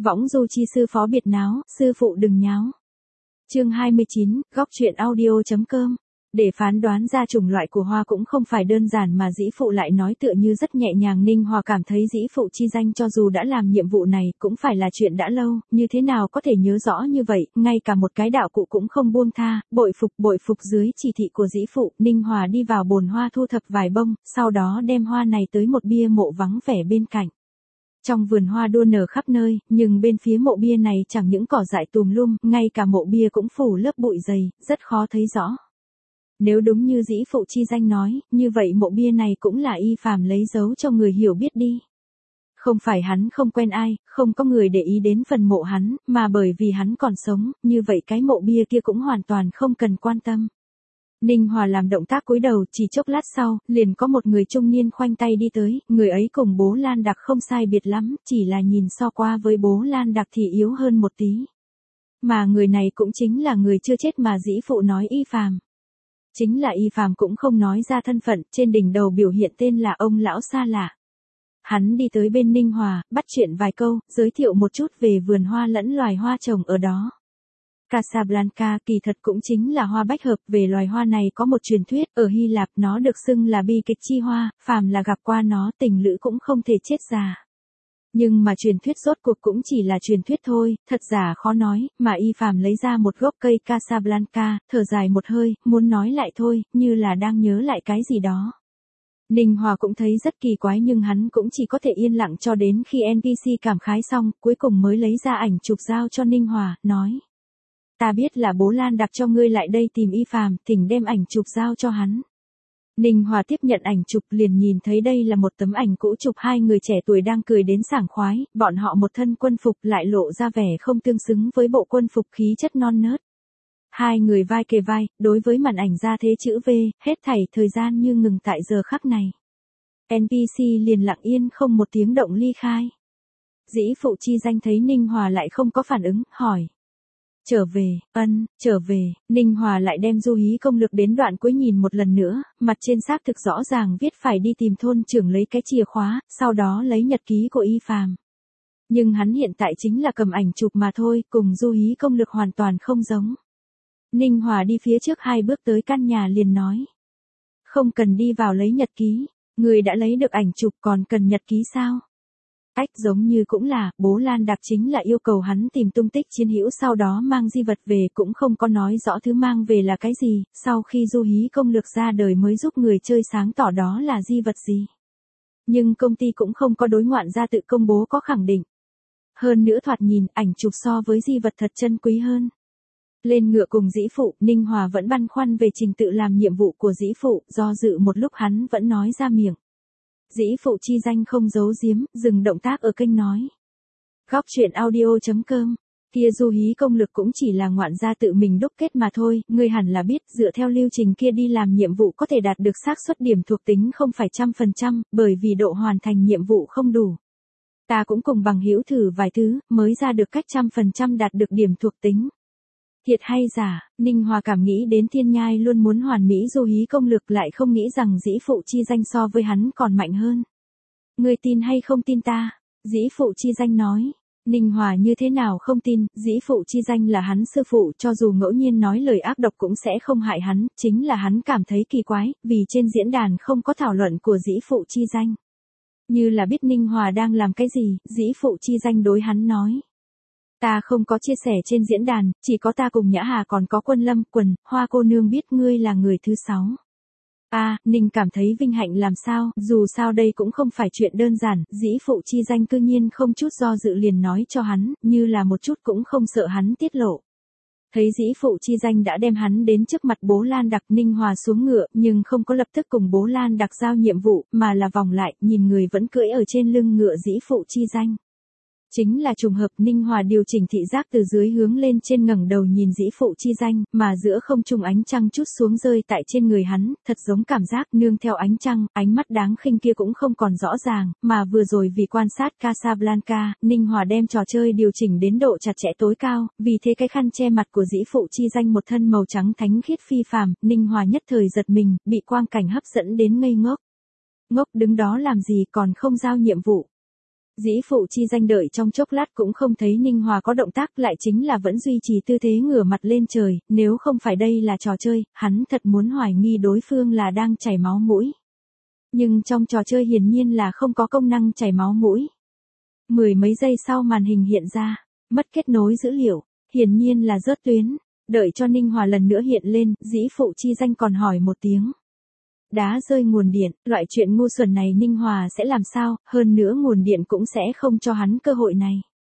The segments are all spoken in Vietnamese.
Võng du chi sư phó biệt náo, sư phụ đừng nháo. Chương 29, góc truyện audio.com. Để phán đoán ra chủng loại của hoa cũng không phải đơn giản mà dĩ phụ lại nói tựa như rất nhẹ nhàng. Ninh Hòa cảm thấy dĩ phụ chi danh cho dù đã làm nhiệm vụ này cũng phải là chuyện đã lâu, như thế nào có thể nhớ rõ như vậy, ngay cả một cái đạo cụ cũng không buông tha, bội phục dưới chỉ thị của dĩ phụ. Ninh Hòa đi vào bồn hoa thu thập vài bông, sau đó đem hoa này tới một bia mộ vắng vẻ bên cạnh. Trong vườn hoa đua nở khắp nơi, nhưng bên phía mộ bia này chẳng những cỏ dại tùm lum, ngay cả mộ bia cũng phủ lớp bụi dày, rất khó thấy rõ. Nếu đúng như dĩ phụ chi danh nói, như vậy mộ bia này cũng là Y Phàm lấy dấu cho người hiểu biết đi. Không phải hắn không quen ai, không có người để ý đến phần mộ hắn, mà bởi vì hắn còn sống, như vậy cái mộ bia kia cũng hoàn toàn không cần quan tâm. Ninh Hòa làm động tác cúi đầu, chỉ chốc lát sau, liền có một người trung niên khoanh tay đi tới, người ấy cùng bố Lan Đặc không sai biệt lắm, chỉ là nhìn so qua với bố Lan Đặc thì yếu hơn một tí. Mà người này cũng chính là người chưa chết mà dĩ phụ nói Y Phàm. Chính là Y Phàm cũng không nói ra thân phận, trên đỉnh đầu biểu hiện tên là ông lão xa lạ. Hắn đi tới bên Ninh Hòa, bắt chuyện vài câu, giới thiệu một chút về vườn hoa lẫn loài hoa trồng ở đó. Casablanca kỳ thật cũng chính là hoa bách hợp. Về loài hoa này có một truyền thuyết, ở Hy Lạp nó được xưng là bi kịch chi hoa, phàm là gặp qua nó tình lữ cũng không thể chết già. Nhưng mà truyền thuyết rốt cuộc cũng chỉ là truyền thuyết thôi, thật giả khó nói, mà Y Phàm lấy ra một gốc cây Casablanca, thở dài một hơi, muốn nói lại thôi, như là đang nhớ lại cái gì đó. Ninh Hòa cũng thấy rất kỳ quái nhưng hắn cũng chỉ có thể yên lặng cho đến khi NPC cảm khái xong, cuối cùng mới lấy ra ảnh chụp giao cho Ninh Hòa, nói. Ta biết là bố Lan Đặc cho ngươi lại đây tìm Y Phàm, thỉnh đem ảnh chụp giao cho hắn. Ninh Hòa tiếp nhận ảnh chụp liền nhìn thấy đây là một tấm ảnh cũ chụp hai người trẻ tuổi đang cười đến sảng khoái, bọn họ một thân quân phục lại lộ ra vẻ không tương xứng với bộ quân phục khí chất non nớt. Hai người vai kề vai, đối với màn ảnh ra thế chữ V, hết thảy thời gian như ngừng tại giờ khắc này. NPC liền lặng yên không một tiếng động ly khai. Dĩ phụ chi danh thấy Ninh Hòa lại không có phản ứng, hỏi. Trở về, Ninh Hòa lại đem du hí công lược đến đoạn cuối nhìn một lần nữa, mặt trên xác thực rõ ràng viết phải đi tìm thôn trưởng lấy cái chìa khóa, sau đó lấy nhật ký của Y Phàm. Nhưng hắn hiện tại chính là cầm ảnh chụp mà thôi, cùng du hí công lược hoàn toàn không giống. Ninh Hòa đi phía trước 2 bước tới căn nhà liền nói. Không cần đi vào lấy nhật ký, người đã lấy được ảnh chụp còn cần nhật ký sao? Cách giống như cũng là, bố Lan Đặc chính là yêu cầu hắn tìm tung tích chiến hữu sau đó mang di vật về cũng không có nói rõ thứ mang về là cái gì, sau khi du hí công lược ra đời mới giúp người chơi sáng tỏ đó là di vật gì. Nhưng công ty cũng không có đối ngoạn ra tự công bố có khẳng định. Hơn nữa thoạt nhìn, ảnh chụp so với di vật thật chân quý hơn. Lên ngựa cùng dĩ phụ, Ninh Hòa vẫn băn khoăn về trình tự làm nhiệm vụ của dĩ phụ, do dự một lúc hắn vẫn nói ra miệng. Dĩ phụ chi danh không giấu giếm, dừng động tác ở kênh nói. Góc truyện audio.com, kia du hí công lực cũng chỉ là ngoạn gia tự mình đúc kết mà thôi, ngươi hẳn là biết dựa theo lưu trình kia đi làm nhiệm vụ có thể đạt được xác suất điểm thuộc tính không phải 100%, bởi vì độ hoàn thành nhiệm vụ không đủ. Ta cũng cùng bằng hữu thử vài thứ, mới ra được cách 100% đạt được điểm thuộc tính. Thiệt hay giả, Ninh Hòa cảm nghĩ đến Thiên Nhai luôn muốn hoàn mỹ du hí công lực lại không nghĩ rằng dĩ phụ chi danh so với hắn còn mạnh hơn. Ngươi tin hay không tin ta? Dĩ phụ chi danh nói. Ninh Hòa như thế nào không tin, dĩ phụ chi danh là hắn sư phụ cho dù ngẫu nhiên nói lời ác độc cũng sẽ không hại hắn, chính là hắn cảm thấy kỳ quái, vì trên diễn đàn không có thảo luận của dĩ phụ chi danh. Như là biết Ninh Hòa đang làm cái gì, dĩ phụ chi danh đối hắn nói. Ta không có chia sẻ trên diễn đàn, chỉ có ta cùng Nhã Hà còn có Quân Lâm, Quần, Hoa cô nương biết ngươi là người thứ 6. Ninh cảm thấy vinh hạnh làm sao, dù sao đây cũng không phải chuyện đơn giản, dĩ phụ chi danh cư nhiên không chút do dự liền nói cho hắn, như là một chút cũng không sợ hắn tiết lộ. Thấy dĩ phụ chi danh đã đem hắn đến trước mặt bố Lan Đặc, Ninh Hòa xuống ngựa, nhưng không có lập tức cùng bố Lan Đặc giao nhiệm vụ, mà là vòng lại, nhìn người vẫn cưỡi ở trên lưng ngựa dĩ phụ chi danh. Chính là trùng hợp Ninh Hòa điều chỉnh thị giác từ dưới hướng lên trên ngẩng đầu nhìn dĩ phụ chi danh, mà giữa không trung ánh trăng chút xuống rơi tại trên người hắn, thật giống cảm giác nương theo ánh trăng, ánh mắt đáng khinh kia cũng không còn rõ ràng, mà vừa rồi vì quan sát Casablanca, Ninh Hòa đem trò chơi điều chỉnh đến độ chặt chẽ tối cao, vì thế cái khăn che mặt của dĩ phụ chi danh một thân màu trắng thánh khiết phi phàm, Ninh Hòa nhất thời giật mình, bị quang cảnh hấp dẫn đến ngây ngốc. Ngốc đứng đó làm gì còn không giao nhiệm vụ. Dĩ Phụ Chi Danh đợi trong chốc lát cũng không thấy Ninh Hòa có động tác, lại chính là vẫn duy trì tư thế ngửa mặt lên trời, nếu không phải đây là trò chơi, hắn thật muốn hoài nghi đối phương là đang chảy máu mũi. Nhưng trong trò chơi hiển nhiên là không có công năng chảy máu mũi. Mười mấy giây sau màn hình hiện ra, mất kết nối dữ liệu, hiển nhiên là rớt tuyến, đợi cho Ninh Hòa lần nữa hiện lên, Dĩ Phụ Chi Danh còn hỏi một tiếng. Đá rơi nguồn điện, loại chuyện ngu xuẩn này Ninh Hòa sẽ làm sao, hơn nữa nguồn điện cũng sẽ không cho hắn cơ hội này.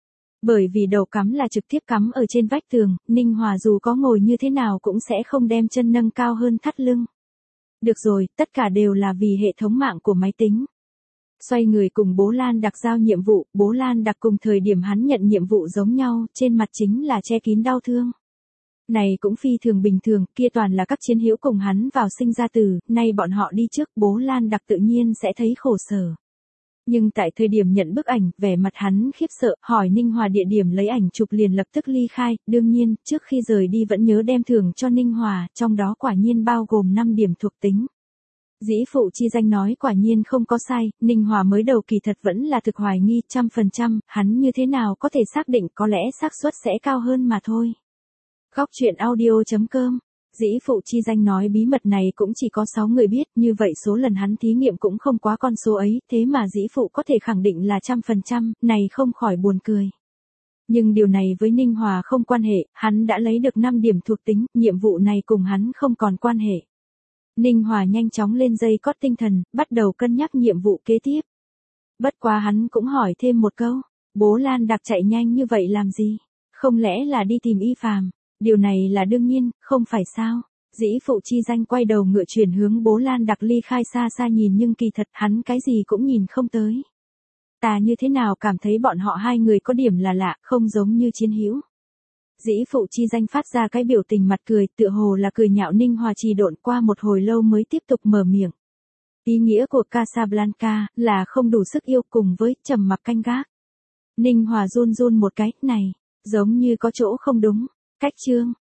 Bởi vì đầu cắm là trực tiếp cắm ở trên vách tường, Ninh Hòa dù có ngồi như thế nào cũng sẽ không đem chân nâng cao hơn thắt lưng. Được rồi, tất cả đều là vì hệ thống mạng của máy tính. Xoay người cùng Bố Lan Đặc giao nhiệm vụ, Bố Lan Đặc cùng thời điểm hắn nhận nhiệm vụ giống nhau, trên mặt chính là che kín đau thương. Này cũng phi thường bình thường, kia toàn là các chiến hữu cùng hắn vào sinh ra tử, nay bọn họ đi trước, Bố Lan Đặc tự nhiên sẽ thấy khổ sở. Nhưng tại thời điểm nhận bức ảnh, vẻ mặt hắn khiếp sợ, hỏi Ninh Hòa địa điểm lấy ảnh chụp liền lập tức ly khai, đương nhiên, trước khi rời đi vẫn nhớ đem thưởng cho Ninh Hòa, trong đó quả nhiên bao gồm 5 điểm thuộc tính. Dĩ Phụ Chi Danh nói quả nhiên không có sai, Ninh Hòa mới đầu kỳ thật vẫn là thực hoài nghi 100%, hắn như thế nào có thể xác định, có lẽ xác suất sẽ cao hơn mà thôi. Góc truyện audio.com. Dĩ Phụ Chi Danh nói bí mật này cũng chỉ có 6 người biết, như vậy số lần hắn thí nghiệm cũng không quá con số ấy, thế mà Dĩ Phụ có thể khẳng định là 100%, này không khỏi buồn cười. Nhưng điều này với Ninh Hòa không quan hệ, hắn đã lấy được 5 điểm thuộc tính, nhiệm vụ này cùng hắn không còn quan hệ. Ninh Hòa nhanh chóng lên dây cót tinh thần, bắt đầu cân nhắc nhiệm vụ kế tiếp. Bất quá hắn cũng hỏi thêm một câu, Bố Lan Đặc chạy nhanh như vậy làm gì? Không lẽ là đi tìm Y Phàm? Điều này là đương nhiên, không phải sao? Dĩ Phụ Chi Danh quay đầu ngựa chuyển hướng Bố Lan Đặc ly khai xa xa nhìn nhưng kỳ thật hắn cái gì cũng nhìn không tới. Ta như thế nào cảm thấy bọn họ hai người có điểm là lạ, không giống như chiến hữu. Dĩ Phụ Chi Danh phát ra cái biểu tình mặt cười, tựa hồ là cười nhạo Ninh Hòa trì độn, qua một hồi lâu mới tiếp tục mở miệng. Ý nghĩa của Casablanca là không đủ sức yêu cùng với trầm mặc canh gác. Ninh Hòa run run một cái, này, giống như có chỗ không đúng. Cách chương